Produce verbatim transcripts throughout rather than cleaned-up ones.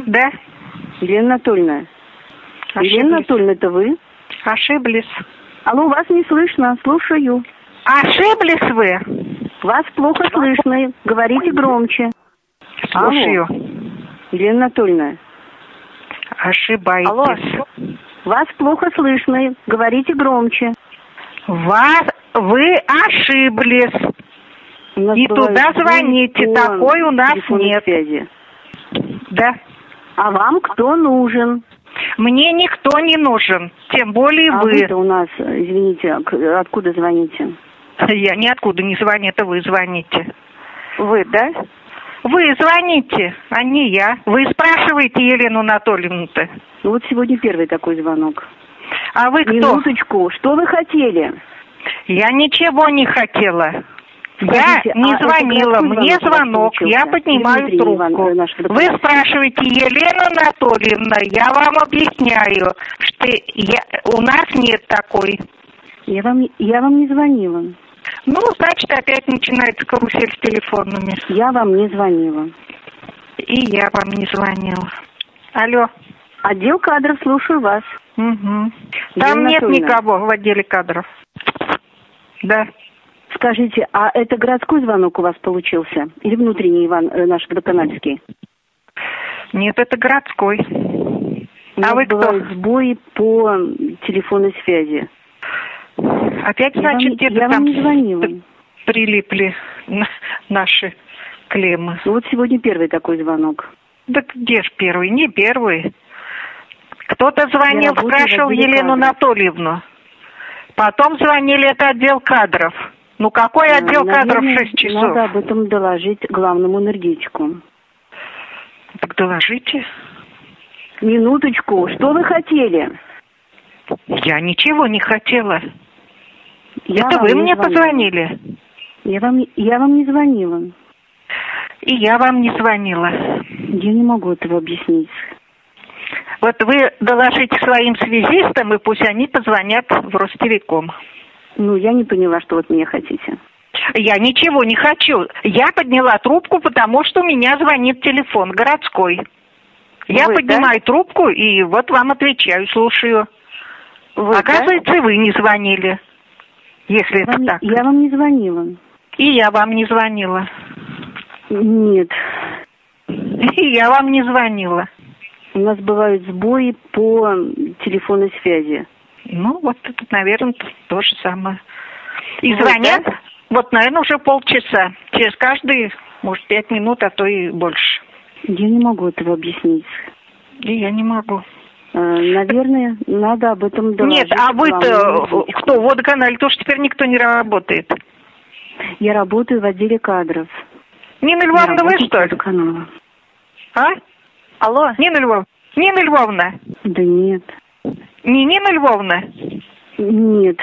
Да. Елена Анатольевна. Ошиблись. Елена Анатольевна, это вы? Ошиблись. Алло, вас не слышно, слушаю. Ошиблись вы? Вас плохо слышно, говорите громче. Слушаю. Алло. Елена Анатольевна. Ошибаетесь. Алло. Вас плохо слышно, говорите громче. Вас, вы ошиблись. И туда звоните, такой у нас нет. Связи. Да. А вам кто нужен? Мне никто не нужен, тем более а вы. А вы-то у нас, извините, откуда звоните? Я ниоткуда не звоню, это вы звоните. Вы, да? Вы звоните, а не я. Вы спрашиваете Елену Анатольевну-то. Ну вот сегодня первый такой звонок. А вы кто? Минуточку, что вы хотели? Я ничего не хотела. Скажите, я не а звонила, мне звонок, я поднимаю трубку. Иван, Вы спрашиваете Елену Анатольевну, я вам объясняю, что я, у нас нет такой. Я вам, я вам не звонила. Ну, значит, опять начинается карусель с телефонами. Я вам не звонила. И я вам не звонила. Алло. Отдел кадров, слушаю вас. Угу. Там нет никого в отделе кадров. Да. Скажите, а это городской звонок у вас получился? Или внутренний, Иван, э, наш водоканальский? Нет, это городской. У а вы кто? Сбои по телефонной связи. Опять, я значит, вам, где-то я там вам не звонила. Прилипли на наши клеммы. Ну вот сегодня первый такой звонок. Да где ж первый? Не первый. Кто-то звонил, спрашивал Елену Анатольевну. Потом звонили, это отдел кадров. Ну какой отдел Наверное, кадров в шесть часов? Надо об этом доложить главному энергетику. Так доложите. Минуточку, что вы хотели? Я ничего не хотела. Я это вы мне звонила. Позвонили? Я вам, я вам не звонила. И я вам не звонила. Я не могу этого объяснить. Вот вы доложите своим связистам, и пусть они позвонят в Ростелеком. Ну, я не поняла, что вы от меня хотите. Я ничего не хочу. Я подняла трубку, потому что у меня звонит телефон городской. Я вы, поднимаю да? трубку, и вот вам отвечаю, слушаю. Вы, Оказывается, да? вы не звонили, если я это вам, так. Я вам не звонила. И я вам не звонила. Нет. И я вам не звонила. У нас бывают сбои по телефонной связи. Ну, вот это, наверное, то же самое. И вот, звонят, да? вот, наверное, уже полчаса. Через каждые, может, пять минут, а то и больше. Я не могу этого объяснить. И я не могу. Наверное, надо об этом доложить. Нет, а вы-то кто? В водоканале тоже теперь никто не работает. Я работаю в отделе кадров. Нина Львовна, вы что ли? Канала. А? Алло, Нина Львовна. Нина Львовна. Да нет. Не Нина Львовна? Нет.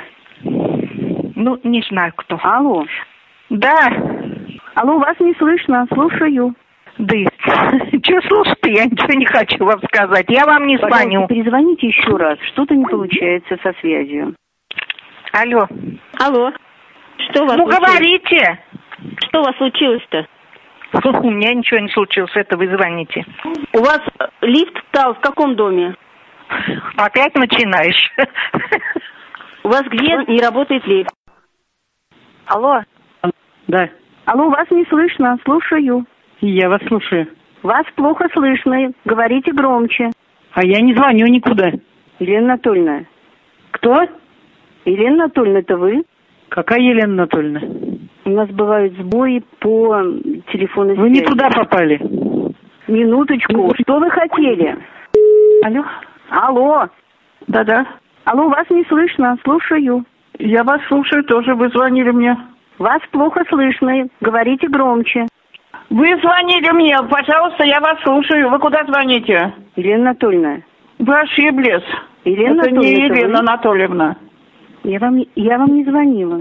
Ну, не знаю кто. Алло. Да. Алло, вас не слышно, слушаю. Да, что слушать-то, я ничего не хочу вам сказать. Я вам не Пожалуйста, звоню. перезвоните еще раз. Что-то не получается со связью. Алло. Алло. Что у вас Ну, случилось? говорите. Что у вас случилось-то? У меня ничего не случилось, это вы звоните. У вас лифт встал в каком доме? Опять начинаешь. У вас где не работает лифт? Алло. Да. Алло, вас не слышно, слушаю. Я вас слушаю. Вас плохо слышно, говорите громче. А я не звоню никуда. Елена Анатольевна. Кто? Елена Анатольевна, это вы? Какая Елена Анатольевна? У нас бывают сбои по телефонной Вы связи. не туда попали. Минуточку, что вы хотели? Алло. Алло. Да-да. Алло, вас не слышно, слушаю. Я вас слушаю тоже, вы звонили мне. Вас плохо слышно, говорите громче. Вы звонили мне, пожалуйста, я вас слушаю. Вы куда звоните? Елена Анатольевна. Вы ошиблись. Елена это Анатольевна, не это Елена вы? Анатольевна. Я вам, я вам не звонила.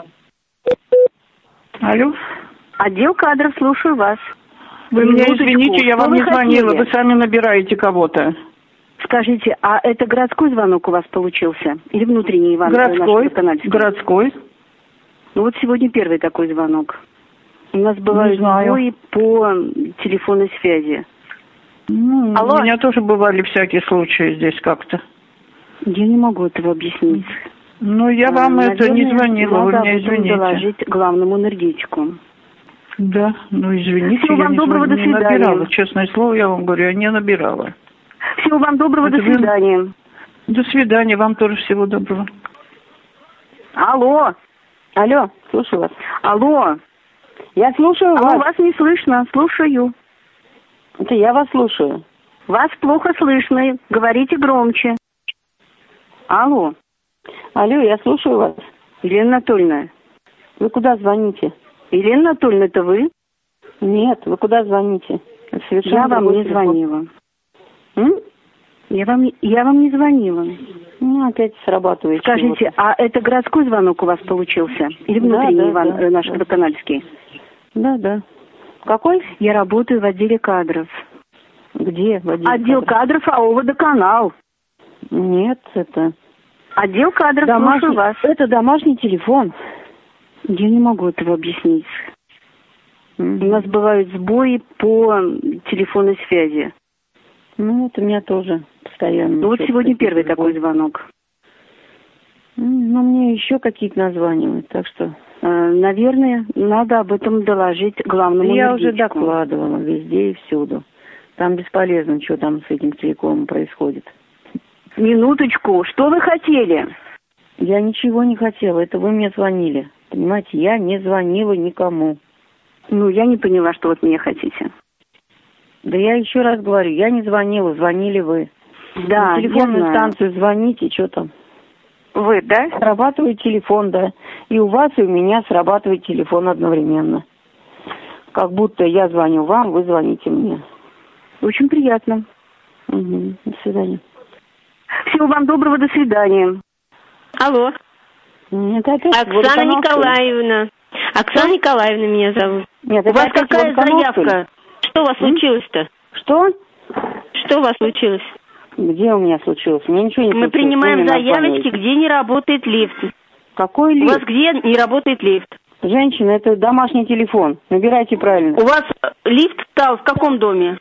Алло. Отдел кадров, слушаю вас. Вы меня извините, я вам не звонила, хотели? вы сами набираете кого-то. Скажите, а это городской звонок у вас получился? Или внутренний, Иван? Городской, городской. Ну вот сегодня первый такой звонок. У нас бывают сбои по телефонной связи. Ну, Алло? У меня тоже бывали всякие случаи здесь как-то. Я не могу этого объяснить. Ну, я А, вам наверное, это не звонила, вы надо меня об этом извините. доложить главному энергетику. Да, ну извините, Всего я вам не, доброго, звон- до не свидания. набирала. Честное слово, я вам говорю, я не набирала. Всего вам доброго, Это до вы- свидания. До свидания, вам тоже всего доброго. Алло. Алло, слушаю вас. Алло. Я слушаю Алло, вас. вас не слышно. Слушаю. Это я вас слушаю. Вас плохо слышно. Говорите громче. Алло. Алло, я слушаю вас. Елена Анатольевна. Вы куда звоните? Елена Анатольевна, это вы? Нет, вы куда звоните? Это совершенно Я вам другой не телефон. звонила. М? Я вам, не- я вам не звонила. Ну, опять срабатывает. Скажите, чего-то. а это городской звонок у вас получился? Или Да, внутренний, да, Иван, да, э, наш да. водоканальский? Да, да. Какой? Я работаю в отделе кадров. Где? В отделе Отдел кадров? кадров АО «Водоканал». Нет, это... Отдел кадров, Домашний... слушаю вас. Это домашний телефон. Я не могу этого объяснить. Мгм. У нас бывают сбои по телефонной связи. Ну, вот у меня тоже постоянно. Ну, вот что-то сегодня такие первый сбои. такой звонок. М, Ну, мне еще какие-то названивают, так что... Э, Наверное, надо об этом доложить главному Я уже энергетику. докладывала везде и всюду. Там бесполезно, что там с этим телекомом происходит. Минуточку, что вы хотели? Я ничего не хотела, это вы мне звонили. Понимаете, я не звонила никому. Ну, я не поняла, что вы от меня хотите. Да я еще раз говорю, я не звонила, звонили вы. Да, На телефонную я знаю. станцию звоните, что там. Вы, да? Срабатывает телефон, да. И у вас, и у меня срабатывает телефон одновременно. Как будто я звоню вам, вы звоните мне. Очень приятно. Угу. До свидания. Всего вам доброго, до свидания. Алло. Это опять Оксана водоканал, что ли? Николаевна. Оксана Николаевна меня зовут. Нет, У это вас опять какая водоканал, что ли? заявка? Что у вас М? случилось-то? Что? Что у вас случилось? Где у меня случилось? Мне ничего не Мы случилось. принимаем Вы мне заявочки, названиваете. где не работает лифт. Какой У лифт? вас где не работает лифт? Женщина, это домашний телефон. Набирайте правильно. У вас э, лифт стал в каком доме?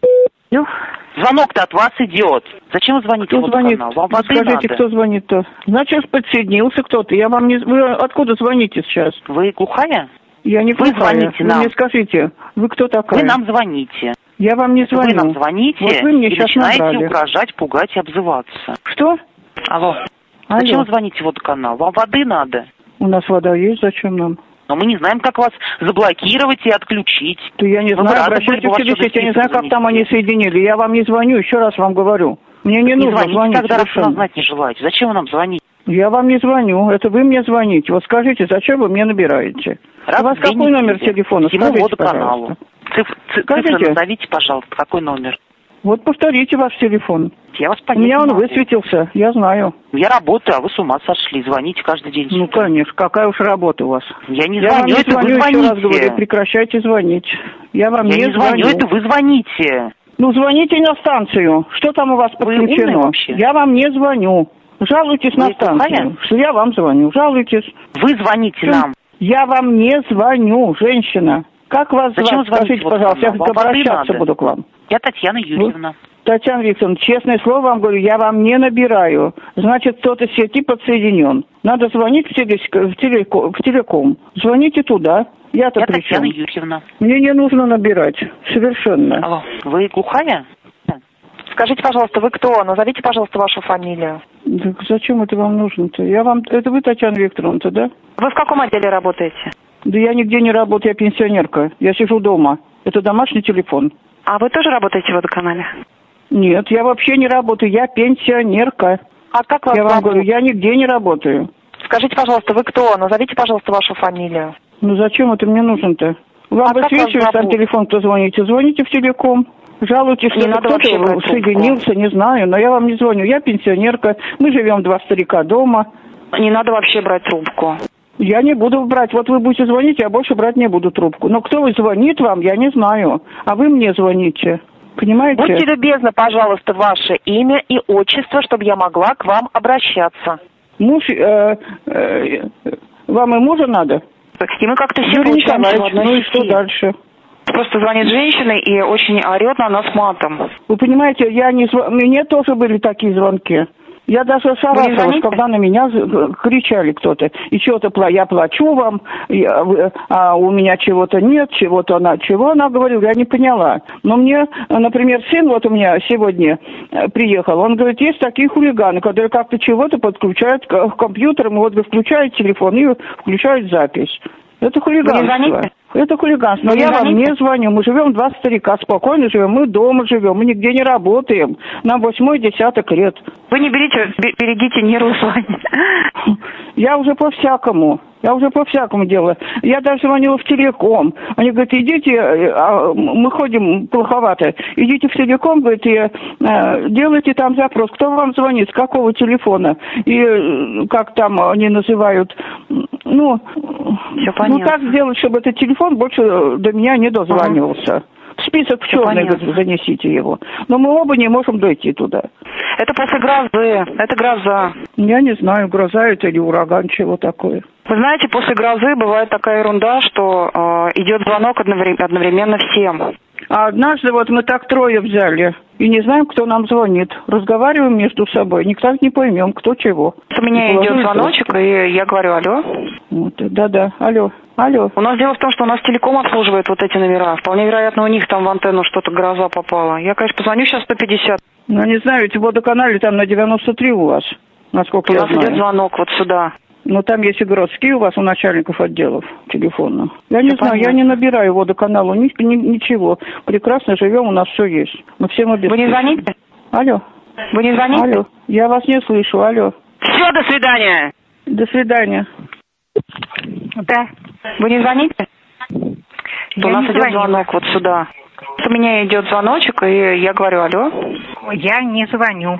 Звонок-то от вас идет. Зачем вы звоните Кто в звонит? водоканал? Вам воды Скажите, надо. кто звонит-то? Значит, подсоединился кто-то. Я вам не... Вы откуда звоните сейчас? Вы глухая? Я не Вы глухая. звоните Вы нам. мне скажите, вы кто такая? Вы нам звоните. Я вам не звоню. Вы нам звоните Вот вы мне и сейчас начинаете набрали. угрожать, пугать и обзываться. Что? Алло. Алло. Зачем вы звоните в водоканал? Вам воды надо. У нас вода есть, зачем нам? Но мы не знаем, как вас заблокировать и отключить. То я не Мы бы знаю, рады обращайтесь были бы в вас телесеть, я не сюда знаю, как там занести. они соединили. Я вам не звоню, еще раз вам говорю. Мне не, Не нужно звоните звонить тогда, раз вы совершенно. нас знать не желаете. Зачем вы нам звонить? Я вам не звоню, это вы мне звоните. Вот скажите, зачем вы мне набираете? Раз У вас в две какой номер недели. телефона? Всему Скажите, водоканалу. пожалуйста. Циф- ци- Скажите. Цифры назовите, пожалуйста, какой номер. Вот повторите ваш телефон. Я вас У понять меня не он могу. высветился, я знаю. Я работаю, а вы с ума сошли. Звоните каждый день. Ну, сюда. конечно, какая уж работа у вас. Я не Я вам звоню, не это звоню, вы еще раз звоните. говорю, прекращайте звонить. Я вам Я не не звоню, это вы звоните. Ну, звоните на станцию. Что там у вас Вы умные подключено? вообще? Я вам не звоню. Жалуйтесь Вы на станцию. глухая? Что я вам звоню. Жалуйтесь. Вы звоните Что? нам. Я вам не звоню, женщина. Как вас Зачем звать? вы звоните Скажите, в пожалуйста, я водоканал? Вам воды обращаться надо? буду к вам. Я Татьяна Юрьевна. Татьяна Викторовна, честное слово вам говорю, я вам не набираю. Значит, кто-то с сети подсоединен. Надо звонить в, телес- в, телеко- в телеком. Звоните туда. Я-то Я при чем? Татьяна Юрьевна. Мне не нужно набирать. Совершенно. Алло, вы глухая? Скажите, пожалуйста, вы кто? Назовите, пожалуйста, вашу фамилию. Так зачем это вам нужно-то? Я вам... Это вы, Татьяна Викторовна-то, да? Вы в каком отделе работаете? Да я нигде не работаю, я пенсионерка. Я сижу дома. Это домашний телефон. А вы тоже работаете в водоканале? Нет, я вообще не работаю, я пенсионерка. А как вас Я вам зовут? говорю, я нигде не работаю. Скажите, пожалуйста, вы кто? Назовите, пожалуйста, вашу фамилию. Ну зачем это мне нужно-то? Вам А как вас высвечивается там зовут? телефон, кто звоните. Звоните в телеком. Жалуйтесь, Не что надо вообще брать кто-то трубку. соединился, не знаю. Но я вам не звоню. Я пенсионерка. Мы живем два старика дома. Не надо вообще брать трубку. Я не буду брать. Вот вы будете звонить, я больше брать не буду трубку. Но кто звонит вам, я не знаю. А вы мне звоните. Понимаете? Будьте любезны, пожалуйста, ваше имя и отчество, чтобы я могла к вам обращаться. Муж... э, э, вам и мужа надо? И мы как-то все Юрий получаемся в Николаевич, одной ну и что сети. дальше? Просто звонит женщина и очень орет на нас матом. Вы понимаете, я не зв... мне тоже были такие звонки. Я даже шарахалась, когда на меня кричали кто-то. И что-то я плачу вам, я, а у меня чего-то нет, чего-то она... Чего она говорила, я не поняла. Но мне, например, сын вот у меня сегодня приехал, он говорит, есть такие хулиганы, которые как-то чего-то подключают к компьютерам, вот включают телефон и включают запись. Это хулиганство. Это хулиганство. Но я вам не звоню. Мы живем два старика, спокойно живем. Мы дома живем, мы нигде не работаем. Нам восьмой десяток лет. Вы не берите, берегите нервы свои. Я уже по-всякому. Я уже по-всякому делаю. Я даже звонила в телеком. Они говорят, идите, а мы ходим плоховато, идите в телеком, говорит, и делайте там запрос. Кто вам звонит, с какого телефона? И как там они называют, ну, ну так сделать, чтобы этот телефон больше до меня не дозванивался. В список в черный занесите его. Но мы оба не можем дойти туда. Это после грозы. Это гроза. Я не знаю, гроза это или ураган, чего такое. Вы знаете, после грозы бывает такая ерунда, что э, идет звонок одновременно всем. А однажды вот мы так трое взяли и не знаем, кто нам звонит. Разговариваем между собой, никак не поймем, кто чего. У меня идет звоночек, и я говорю, алло. Вот, да-да, алло, алло. У нас дело в том, что у нас телеком обслуживает вот эти номера. Вполне вероятно, у них там в антенну что-то гроза попала. Я, конечно, позвоню сейчас сто пятьдесят. Ну, не знаю, ведь в водоканале там на девяносто три у вас, насколько я знаю. У нас идет звонок вот сюда. Но там есть и городские у вас, у начальников отделов телефона. Я не знаю, я не набираю водоканалу, ни, ни, ничего. Прекрасно живем, у нас все есть. Мы всем обеспечены. Вы не звоните? Алло. Вы не звоните? Алло. Я вас не слышу, алло. Все, до свидания. До свидания. Да. Вы не звоните? Я у нас не идет звонила. звонок вот сюда. У меня идет звоночек, и я говорю, алло. Я не звоню.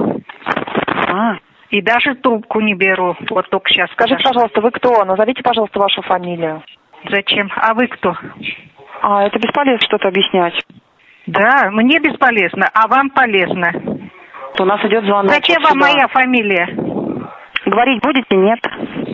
А. И даже трубку не беру. Вот только сейчас. Скажите, подошла. пожалуйста, вы кто? Назовите, пожалуйста, вашу фамилию. Зачем? А вы кто? А, это бесполезно что-то объяснять. Да, мне бесполезно, а вам полезно. У нас идет звонок. Зачем вот вам сюда. моя фамилия? Говорить будете, нет?